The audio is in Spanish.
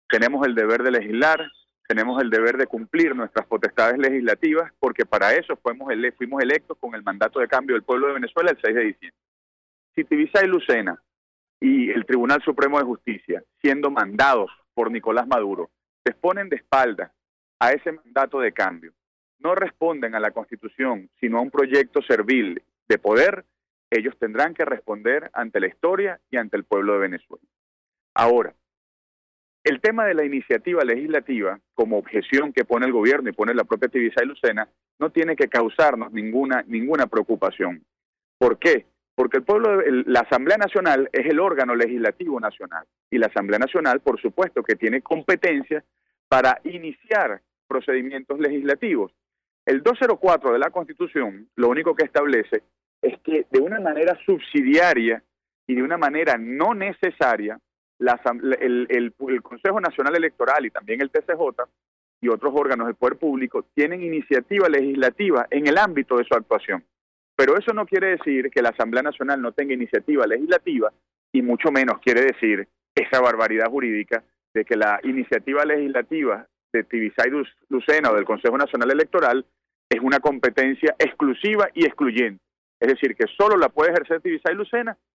tenemos el deber de legislar, tenemos el deber de cumplir nuestras potestades legislativas, porque para eso fuimos electos con el mandato de cambio del pueblo de Venezuela el 6 de diciembre. Si Tibisay Lucena y el Tribunal Supremo de Justicia, siendo mandados por Nicolás Maduro, se ponen de espaldas a ese mandato de cambio, no responden a la Constitución, sino a un proyecto servil de poder, ellos tendrán que responder ante la historia y ante el pueblo de Venezuela. Ahora, el tema de la iniciativa legislativa, como objeción que pone el gobierno y pone la propia Tibisay Lucena, no tiene que causarnos ninguna preocupación. ¿Por qué? Porque la Asamblea Nacional es el órgano legislativo nacional, y la Asamblea Nacional, por supuesto, que tiene competencia para iniciar procedimientos legislativos. El 204 de la Constitución lo único que establece es que de una manera subsidiaria y de una manera no necesaria, el Consejo Nacional Electoral y también el TCJ y otros órganos del poder público tienen iniciativa legislativa en el ámbito de su actuación. Pero eso no quiere decir que la Asamblea Nacional no tenga iniciativa legislativa, y mucho menos quiere decir esa barbaridad jurídica de que la iniciativa legislativa de Tibisay Lucena o del Consejo Nacional Electoral es una competencia exclusiva y excluyente. Es decir, que solo la puede ejercer Tibisay Lucena